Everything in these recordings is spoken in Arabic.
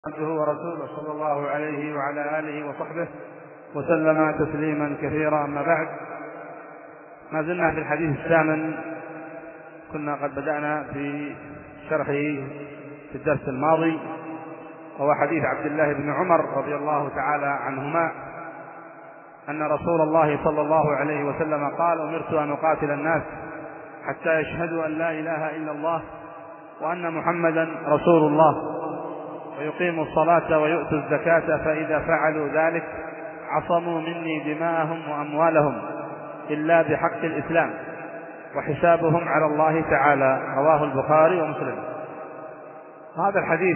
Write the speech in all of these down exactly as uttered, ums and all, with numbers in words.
عبده ورسوله صلى الله عليه وعلى آله وصحبه وسلم تسليما كثيرا. أما بعد، ما زلنا في الحديث الثامن. كنا قد بدأنا في شرحه في الدرس الماضي، وهو حديث عبد الله بن عمر رضي الله تعالى عنهما أن رسول الله صلى الله عليه وسلم قال: أمرت أن أقاتل الناس حتى يشهدوا أن لا إله إلا الله وأن محمدا رسول الله ويقيموا الصلاة ويؤتوا الزكاة، فإذا فعلوا ذلك عصموا مني دماءهم وأموالهم إلا بحق الإسلام وحسابهم على الله تعالى. رواه البخاري ومسلم. هذا الحديث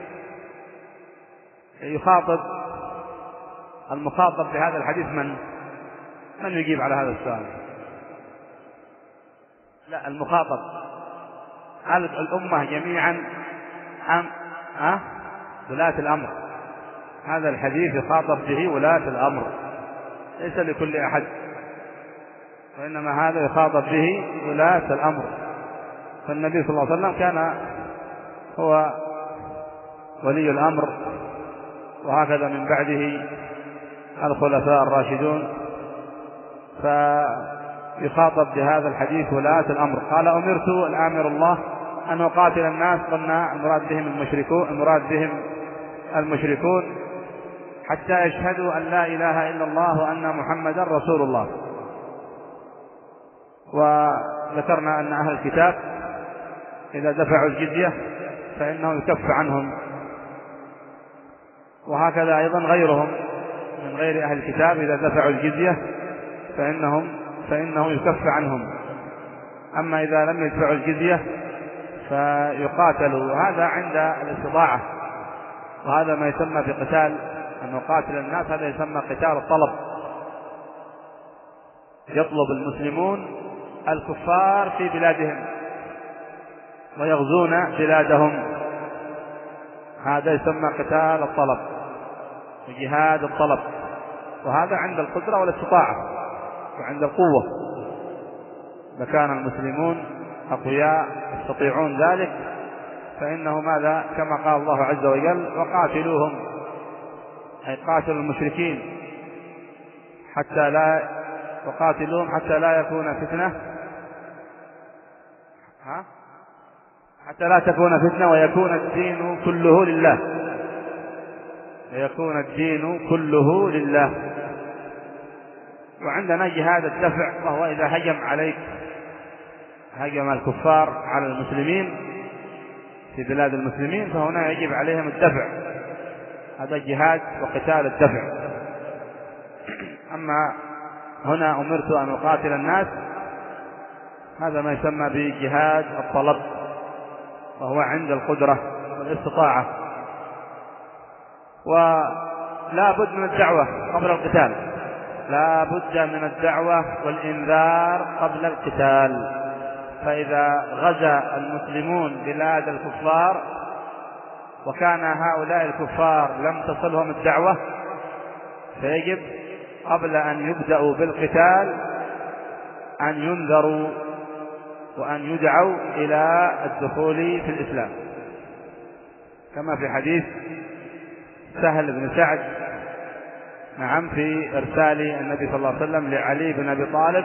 يخاطب المخاطب بهذا الحديث من من يجيب على هذا السؤال؟ لا، المخاطب هذه الأمة جميعا أم أه؟ ولاة الأمر. هذا الحديث يخاطب به ولاة الأمر، ليس لكل أحد، وإنما هذا يخاطب به ولاة الأمر. فالنبي صلى الله عليه وسلم كان هو ولي الأمر، وهكذا من بعده الخلفاء الراشدون، فيخاطب بهذا الحديث ولاة الأمر. قال: أمرت الآمر الله أن أقاتل الناس، قلنا المراد بهم المشركون المراد بهم المشركون حتى يشهدوا أن لا إله إلا الله وأن محمدا رسول الله. وذكرنا أن أهل الكتاب إذا دفعوا الجزية فإنه يكف عنهم، وهكذا أيضا غيرهم من غير أهل الكتاب إذا دفعوا الجزية فإنهم فإنه يكف عنهم. أما إذا لم يدفعوا الجزية فيقاتلوا، وهذا عند الاستطاعة، وهذا ما يسمى في قتال أن نقاتل الناس، هذا يسمى قتال الطلب. يطلب المسلمون الكفار في بلادهم ويغزون بلادهم، هذا يسمى قتال الطلب وجهاد الطلب، وهذا عند القدرة والاستطاعة وعند القوة. فكان المسلمون أقوياء يستطيعون ذلك، فإنه ماذا؟ كما قال الله عز وجل: وقاتلوهم، أي قاتلوا المشركين حتى لا وقاتلوهم حتى لا يكون فتنة ها؟ حتى لا تكون فتنة ويكون الدين كله لله ويكون الدين كله لله. وعندنا جهاد الدفع، وهو إذا هجم عليك هجم الكفار على المسلمين في بلاد المسلمين، فهنا يجب عليهم الدفع، هذا جهاد وقتال الدفع. أما هنا أمرت أن أقاتل الناس، هذا ما يسمى بجهاد الطلب، وهو عند القدرة والاستطاعة. ولا بد من الدعوة قبل القتال، لا بد من الدعوة والإنذار قبل القتال. فإذا غزا المسلمون بلاد الكفار وكان هؤلاء الكفار لم تصلهم الدعوة، فيجب قبل أن يبدأوا بالقتال أن ينذروا وأن يدعوا إلى الدخول في الإسلام، كما في حديث سهل بن سعد نعم في إرسال النبي صلى الله عليه وسلم لعلي بن أبي طالب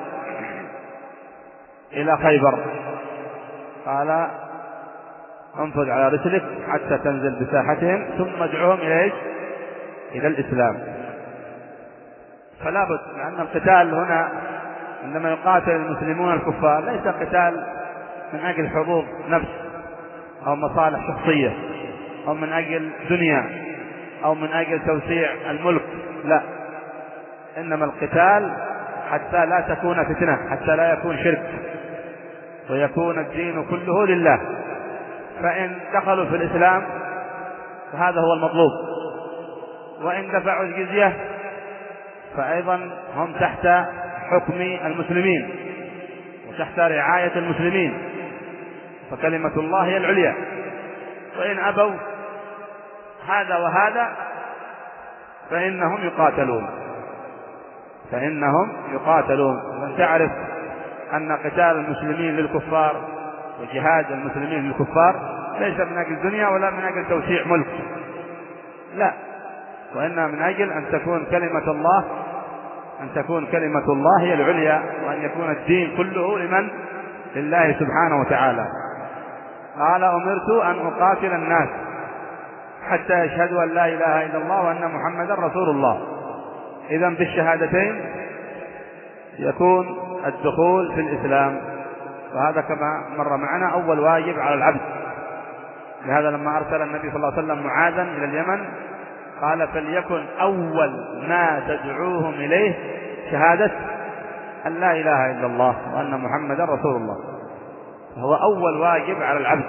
إلى خيبر، قال: انفذ على رسلك حتى تنزل بساحتهم ثم ادعوهم إلى إلى الإسلام. فلا بد، لأن القتال هنا عندما يقاتل المسلمون الكفار ليس قتال من أجل حظوظ نفس أو مصالح شخصية أو من أجل دنيا أو من أجل توسيع الملك، لا، إنما القتال حتى لا تكون فتنة، حتى لا يكون شرك ويكون الدين كله لله. فإن دخلوا في الإسلام فهذا هو المطلوب، وإن دفعوا الجزية فأيضا هم تحت حكم المسلمين وتحت رعاية المسلمين، فكلمة الله هي العليا. وإن أبوا هذا وهذا فإنهم يقاتلون فإنهم يقاتلون وأن تعرف أن قتال المسلمين للكفار وجهاد المسلمين للكفار ليس من أجل الدنيا ولا من أجل توسيع ملك، لا، وإنما من أجل أن تكون كلمة الله أن تكون كلمة الله هي العليا، وأن يكون الدين كله لمن؟ لله سبحانه وتعالى. قال أمرت أن أقاتل الناس حتى يشهدوا أن لا إله إلا الله وأن محمدا رسول الله. إذن بالشهادتين يكون الدخول في الإسلام، وهذا كما مر معنا أول واجب على العبد. لهذا لما أرسل النبي صلى الله عليه وسلم معاذا إلى اليمن قال فليكن أول ما تدعوهم إليه شهادة أن لا إله إلا الله وأن محمدا رسول الله، هو أول واجب على العبد.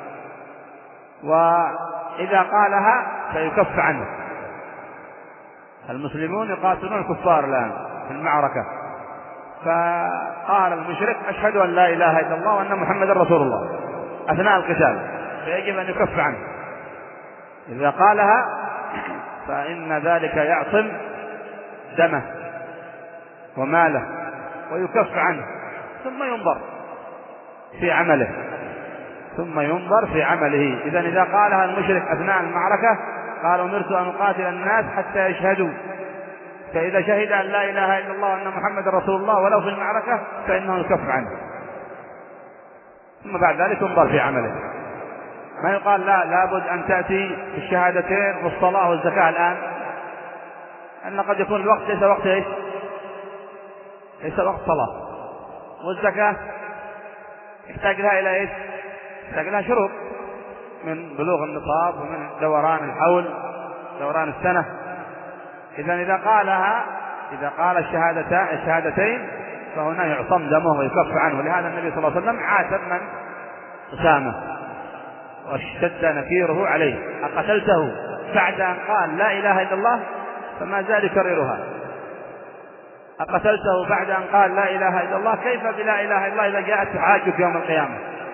وإذا قالها فيكف عنه. المسلمون يقاتلون الكفار الآن في المعركة، فقال المشرك أشهد أن لا إله إلا الله وأن محمدا رسول الله أثناء القتال، فيجب أن يكف عنه. إذا قالها فإن ذلك يعصم دمه وماله ويكف عنه، ثم ينظر في عمله ثم ينظر في عمله. إذن إذا قالها المشرك أثناء المعركة قال أمرت أن أقاتل الناس حتى يشهدوا، فإذا شهد أن لا إله إلا الله وأن محمد رسول الله ولو في المعركة فإنه يكف عنه، ثم بعد ذلك ينظر في عمله. ما يقال لا لابد أن تأتي الشهادتين والصلاة والزكاة الآن، أن قد يكون الوقت ليس وقت إيش؟ ليس وقت صلاة. والزكاة يحتاج لها إلى إيش؟ يحتاج لها شروط من بلوغ النصاب ومن دوران الحول دوران السنة. إذن إذا قالها إذا قال الشهادتين الشهادتين فهنا يعصم دمه ويكف عنه. لهذا النبي صلى الله عليه وسلم عاتب من أسامة واشتد نكيره عليه، أقتلته بعد أن قال لا إله إلا الله؟ فما زال يكررها. أقتلته بعد أن قال لا إله إلا الله؟ كيف بلا إله إلا الله إذا جاءت تحاجك يوم القيامة؟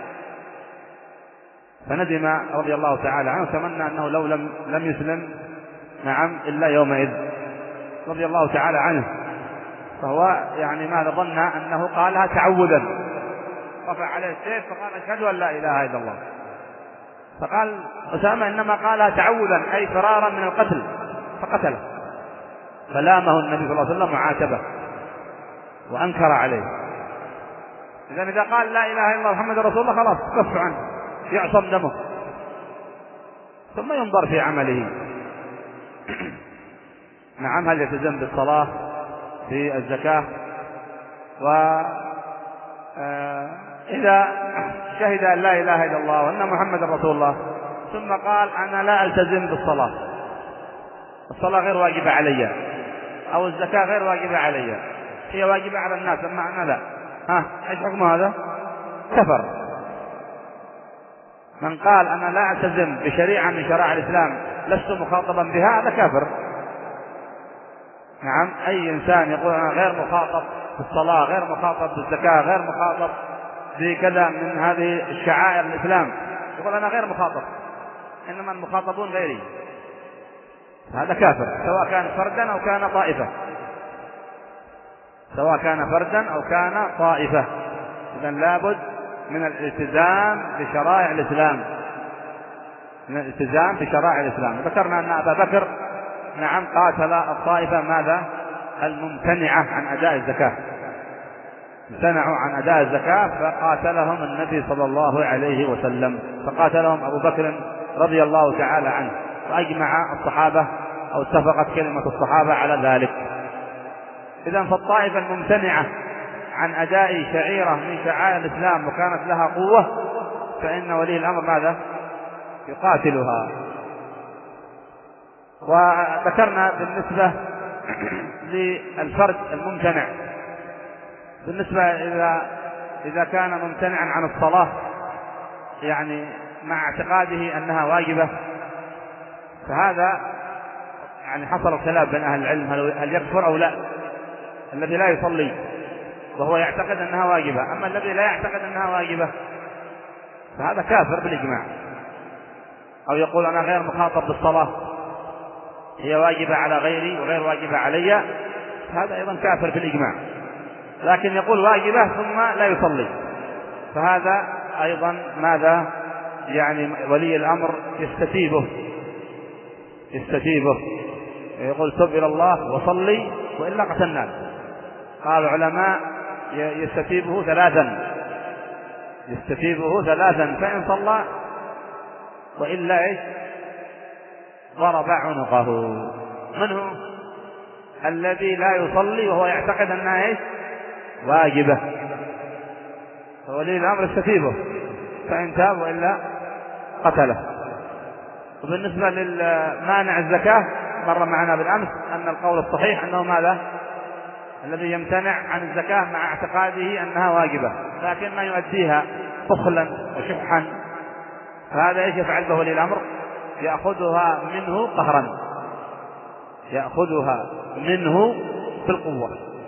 فندم رضي الله تعالى عنه، تمنى أنه لو لم لم يسلم نعم إلا يومئذ رضي الله تعالى عنه. فهو يعني ماذا ظن أنه قالها تعوذا، رفع عليه السيف فقال أشهد أن لا إله إلا الله، فقال أسامة إنما قالها تعوذا أي فرارا من القتل فقتله، فلامه النبي صلى الله عليه وسلم وعاتبه وأنكر عليه. إذن إذا قال لا إله إلا الله محمد رسول الله خلاص كف عنه، يعصم دمه، ثم ينظر في عمله. نعم، هل يلتزم بالصلاة في الزكاة؟ وإذا شهد أن لا إله إلا الله وأن محمد رسول الله ثم قال أنا لا ألتزم بالصلاة، الصلاة غير واجبة علي أو الزكاة غير واجبة علي، هي واجبة على الناس أما أنا لا، ها إيش حكم هذا؟ كفر. من قال أنا لا ألتزم بشريعة من شرائع الإسلام لست مخاطبا بها هذا كافر. نعم، أي إنسان يقول أنا غير مخاطب بالصلاة، غير مخاطب بالزكاة، غير مخاطب بكذا من هذه الشعائر الإسلام، يقول أنا غير مخاطب، إنما المخاطبون غيري، هذا كافر، سواء كان فردا أو كان طائفة سواء كان فردا أو كان طائفة. إذن لابد من الالتزام بشرائع الإسلام من الالتزام بشرائع الإسلام. ذكرنا أن أبا بكر نعم قاتل الطائفة ماذا؟ الممتنعة عن أداء الزكاة، امتنعوا عن أداء الزكاة فقاتلهم النبي صلى الله عليه وسلم، فقاتلهم أبو بكر رضي الله تعالى عنه، وأجمع الصحابة أو اتفقت كلمة الصحابة على ذلك. إذن فالطائفة الممتنعة عن أداء شعيرة من شعائر الإسلام وكانت لها قوة فإن ولي الأمر ماذا؟ يقاتلها. وذكرنا بالنسبة للفرد الممتنع، بالنسبة إذا إذا كان ممتنعا عن الصلاة يعني مع اعتقاده أنها واجبة، فهذا يعني حصل الخلاف بين أهل العلم هل يكفر أو لا. الذي لا يصلي وهو يعتقد أنها واجبة، أما الذي لا يعتقد أنها واجبة فهذا كافر بالإجماع. أو يقول أنا غير مخاطب بالصلاة، هي واجبة على غيري وغير واجبة علي، هذا أيضا كافر بالإجماع. لكن يقول واجبة ثم لا يصلي، فهذا أيضا ماذا؟ يعني ولي الأمر يستتيبه يستتيبه، يقول تب إلى الله وصلي وإلا قتلناك. قال العلماء يستتيبه ثلاثا، يستتيبه ثلاثا، فإن صلى وإلا إيش ضرب عنقه. من هو الذي لا يصلي وهو يعتقد أنها إيش واجبة؟ فولي الأمر يستتيبه، فإن تاب وإلا قتله. وبالنسبة للمانع الزكاة مر معنا بالأمس أن القول الصحيح أنه ماذا؟ الذي يمتنع عن الزكاة مع اعتقاده أنها واجبة لكن ما يؤديها بخلا وشحا، فهذا ايش يفعل به ولي الأمر؟ يأخذها منه قهرا، يأخذها منه بالقوة.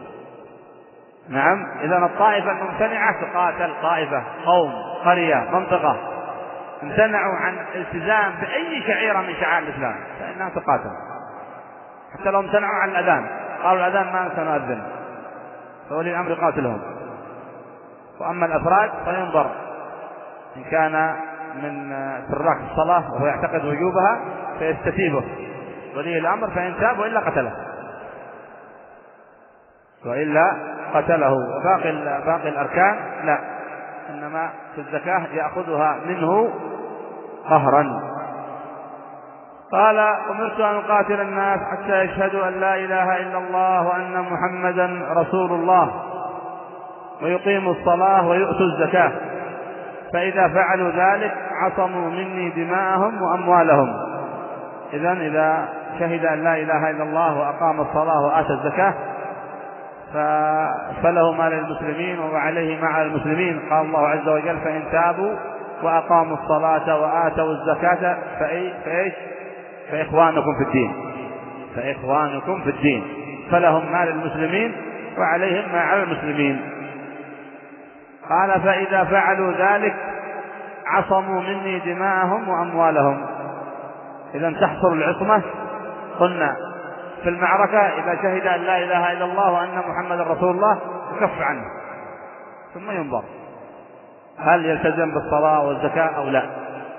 نعم، إذا الطائفة الممتنعة تقاتل، طائفة قوم قرية منطقة امتنعوا عن الالتزام بأي شعيرة من شعائر الإسلام فإنها تقاتل، حتى لو امتنعوا عن الأذان، قالوا الأذان ما سنؤذن، فولي الأمر يقاتلهم. وأما الأفراد فينظر إن كان من ترك الصلاة وهو يعتقد وجوبها فيستتيبه ولي الأمر، فإن تاب وإلا قتله، وإلا قتله. وباقي باقي الأركان لا، إنما في الزكاة يأخذها منه قهرا. قال أمرت أن أقاتل الناس حتى يشهدوا أن لا إله إلا الله وأن محمدا رسول الله ويقيموا الصلاة ويؤتوا الزكاة، فإذا فعلوا ذلك عصموا مني دماءهم وأموالهم. إذن إذا شهد أن لا إله إلا الله وأقام الصلاة وآتى الزكاة فله ما للمسلمين وعليه ما على المسلمين. قال الله عز وجل فإن تابوا وأقاموا الصلاة وآتوا الزكاة فإيش فإخوانكم في الدين، فإخوانكم في الدين، فلهم ما للمسلمين وعليهم ما على المسلمين. قال فإذا فعلوا ذلك عصموا مني دماءهم وأموالهم. إذا تحصل العصمة قلنا في المعركة إذا شهد أن لا إله إلا الله وأن محمد رسول الله يكف عنه ثم ينظر هل يلتزم بالصلاة والزكاة أو لا.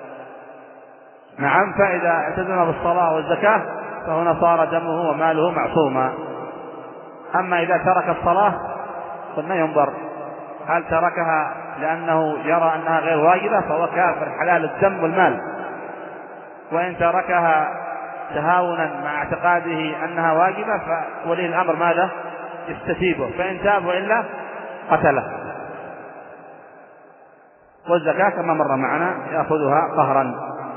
نعم، فإذا التزم بالصلاة والزكاة فهنا صار دمه وماله معصوما. أما إذا ترك الصلاة قلنا ينظر هل تركها لأنه يرى أنها غير واجبة فهو كافر حلال الدم والمال، وإن تركها تهاونا مع اعتقاده أنها واجبة فولي الأمر ماذا؟ يستتيبه، فإن تاب وإلا قتله. والزكاة كما مر معنا يأخذها قهرا.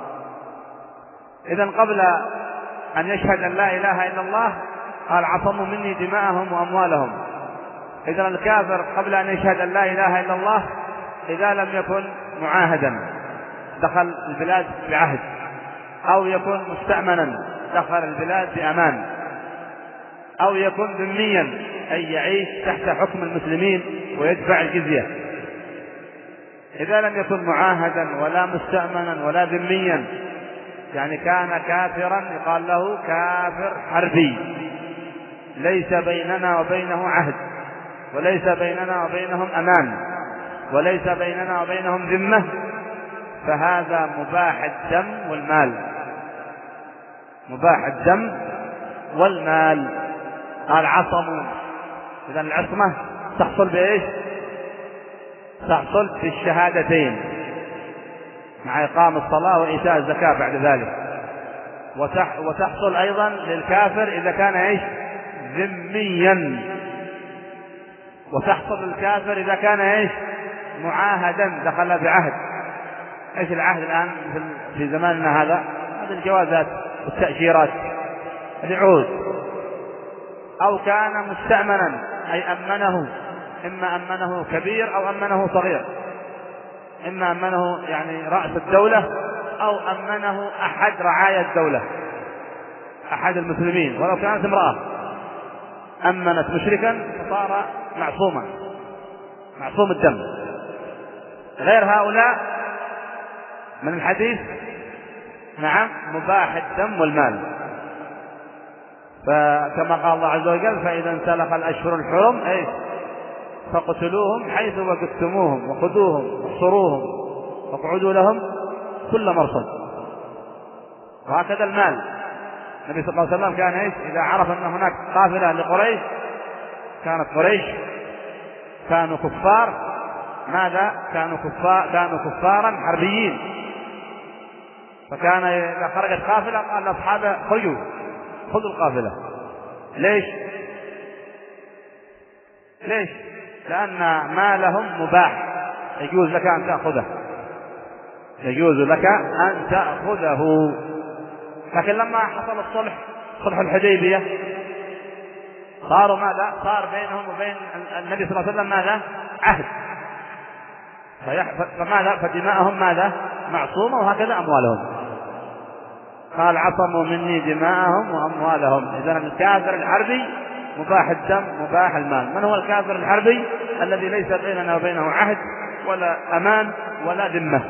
إذن قبل أن يشهد أن لا إله إلا الله قال عصموا مني دماءهم وأموالهم. إذن الكافر قبل أن يشهد أن لا إله إلا الله إذا لم يكن معاهدا دخل البلاد بعهد، أو يكون مستأمنا دخل البلاد بأمان، أو يكون ذميا أي يعيش تحت حكم المسلمين ويدفع الجزية. إذا لم يكن معاهدا ولا مستأمنا ولا ذميا يعني كان كافرا يقال له كافر حربي، ليس بيننا وبينه عهد، وليس بيننا وبينهم أمان، وليس بيننا وبينهم ذمة، فهذا مباح الدم والمال، مباح الدم والمال. قال عصموا. إذن العصمة تحصل بإيش؟ تحصل بالشهادتين مع إقام الصلاة وإيتاء الزكاة بعد ذلك. وتحصل أيضا للكافر إذا كان إيش؟ ذميا. وتحصل للكافر إذا كان إيش؟ معاهدا دخل بعهد. إيش العهد الآن في زماننا هذا؟ هذه الجوازات والتأشيرات، هذه عهود. أو كان مستأمنا أي أمنه، إما أمنه كبير أو أمنه صغير، إما أمنه يعني رأس الدولة أو أمنه أحد رعايا الدولة، أحد المسلمين، ولو كانت امرأة أمنت مشركا فصار معصوما، معصوم الدم. غير هؤلاء من الحديث نعم مباح الدم والمال. فكما قال الله عز وجل فإذا انسلخ الأشهر الحرم أي فاقتلوهم حيث وجدتموهم وخذوهم واحصروهم واقعدوا لهم كل مرصد. وهكذا المال النبي صلى الله عليه وسلم كان ايش؟ إذا عرف أن هناك قافلة لقريش، كانت قريش كانوا كفار، ماذا؟ كانوا كفار كانوا كفارا حربيين، فكان إذا خرجت قافلة قال لأصحابه خرجوا خذوا القافلة. ليش؟ ليش؟ لأن مالهم مباح، يجوز لك أن تأخذه، يجوز لك أن تأخذه. لكن لما حصل الصلح، صلح الحديبية، صاروا ماذا؟ صار بينهم وبين النبي صلى الله عليه وسلم ماذا؟ عهد، فماذا؟ فدماءهم ماذا؟ معصومة، وهكذا أموالهم. قال عصموا مني دماءهم وأموالهم. إذن الكافر الحربي مباح الدم مباح المال. من هو الكافر الحربي؟ الذي ليس بيننا وبينه عهد ولا أمان ولا ذمة.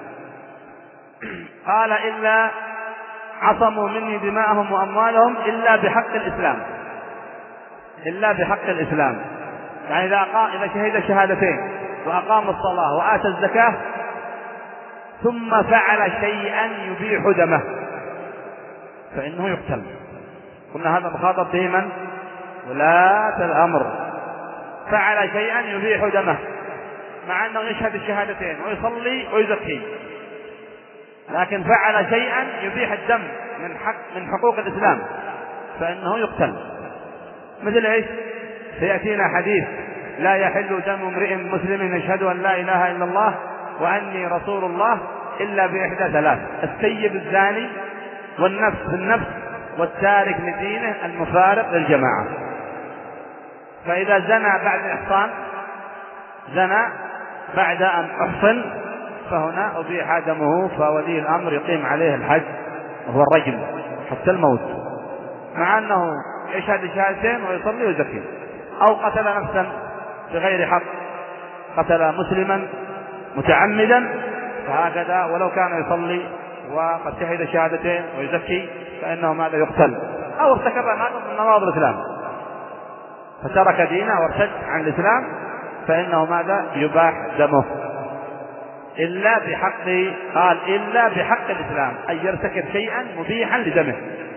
قال إلا عصموا مني دماءهم وأموالهم إلا بحق الإسلام، إلا بحق الإسلام. يعني إذا أقام إذا شهد شهادتين وأقام الصلاة وآتى الزكاة ثم فعل شيئا يبيح دمه فإنه يقتل. قلنا هذا مخاطب به من؟ ولاة الأمر. فعل شيئا يبيح دمه مع أنه يشهد الشهادتين ويصلي ويزكي، لكن فعل شيئا يبيح الدم من حق من حقوق الإسلام فإنه يقتل. مثل ايش؟ سيأتينا حديث لا يحل دم امرئ مسلم يشهد أن لا إله إلا الله وأني رسول الله إلا بإحدى ثلاث: السيب الزاني، والنفس بالنفس، والتارك لدينه المفارق للجماعة. فإذا زنى بعد إحصان، زنى بعد أن أحصن، فهنا أبيح دمه، فولي الأمر يقيم عليه الحد وهو الرجم حتى الموت، مع أنه يشهد الشهادتين ويصلي ويزكي. أو قتل نفسا بغير حق، قتل مسلما متعمدا، فهكذا ولو كان يصلي وقد شهد الشهادتين ويزكي فإنه ماذا؟ يقتل. أو ارتكب ناقض من نواقض الإسلام فترك دينه وارتد عن الإسلام فإنه ماذا؟ يباح دمه إلا بحق، قال إلا بحق الإسلام، أن يرتكب شيئا مبيحا لدمه.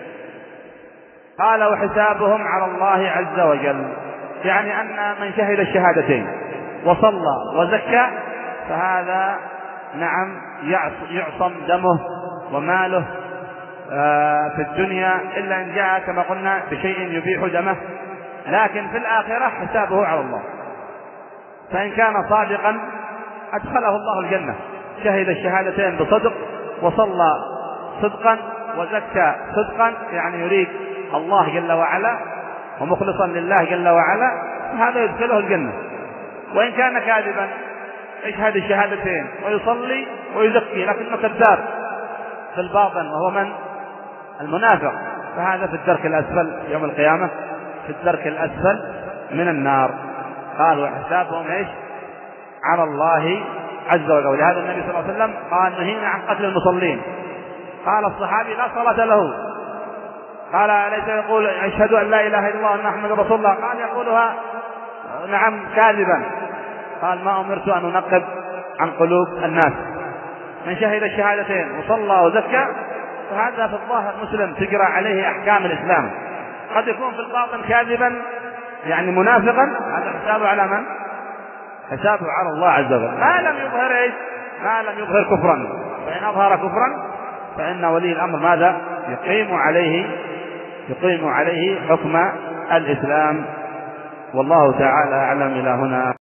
قال وحسابهم على الله عز وجل، يعني أن من شهد الشهادتين وصلى وزكى فهذا نعم يعصم دمه وماله في الدنيا، إلا إن جاء كما قلنا بشيء يبيح دمه، لكن في الآخرة حسابه على الله. فإن كان صادقا أدخله الله الجنة، شهد الشهادتين بصدق وصلى صدقا وزكى صدقا، يعني يريد الله جل وعلا ومخلصا لله جل وعلا، هذا يدخله الجنة. وإن كان كاذبا يشهد الشهادتين ويصلي ويزكي لكنه كذاب في الباطن، وهو من؟ المنافق، فهذا في الدرك الأسفل يوم القيامة، في الدرك الأسفل من النار. قال وحسابهم ايش؟ على الله عز وجل. ولهذا النبي صلى الله عليه وسلم قال نهينا عن قتل المصلين. قال الصحابي لا صلاة له، قال أليس يقول أشهد أن لا إله إلا الله وأن محمدا رسول الله؟ قال يقولها نعم كاذبا. قال ما أمرت أن أنقب عن قلوب الناس. من شهد الشهادتين وصلى وزكى فهذا في الظاهر مسلم تجرى عليه أحكام الإسلام، قد يكون في الباطن كاذبا يعني منافقا، هذا حسابه على من؟ حسابه على الله عز وجل، ما لم يظهر ايش؟ ما لم يظهر كفرا. فإن أظهر كفرا فإن ولي الأمر ماذا؟ يقيم عليه يقيم عليه حكم الإسلام. والله تعالى أعلم. إلى هنا.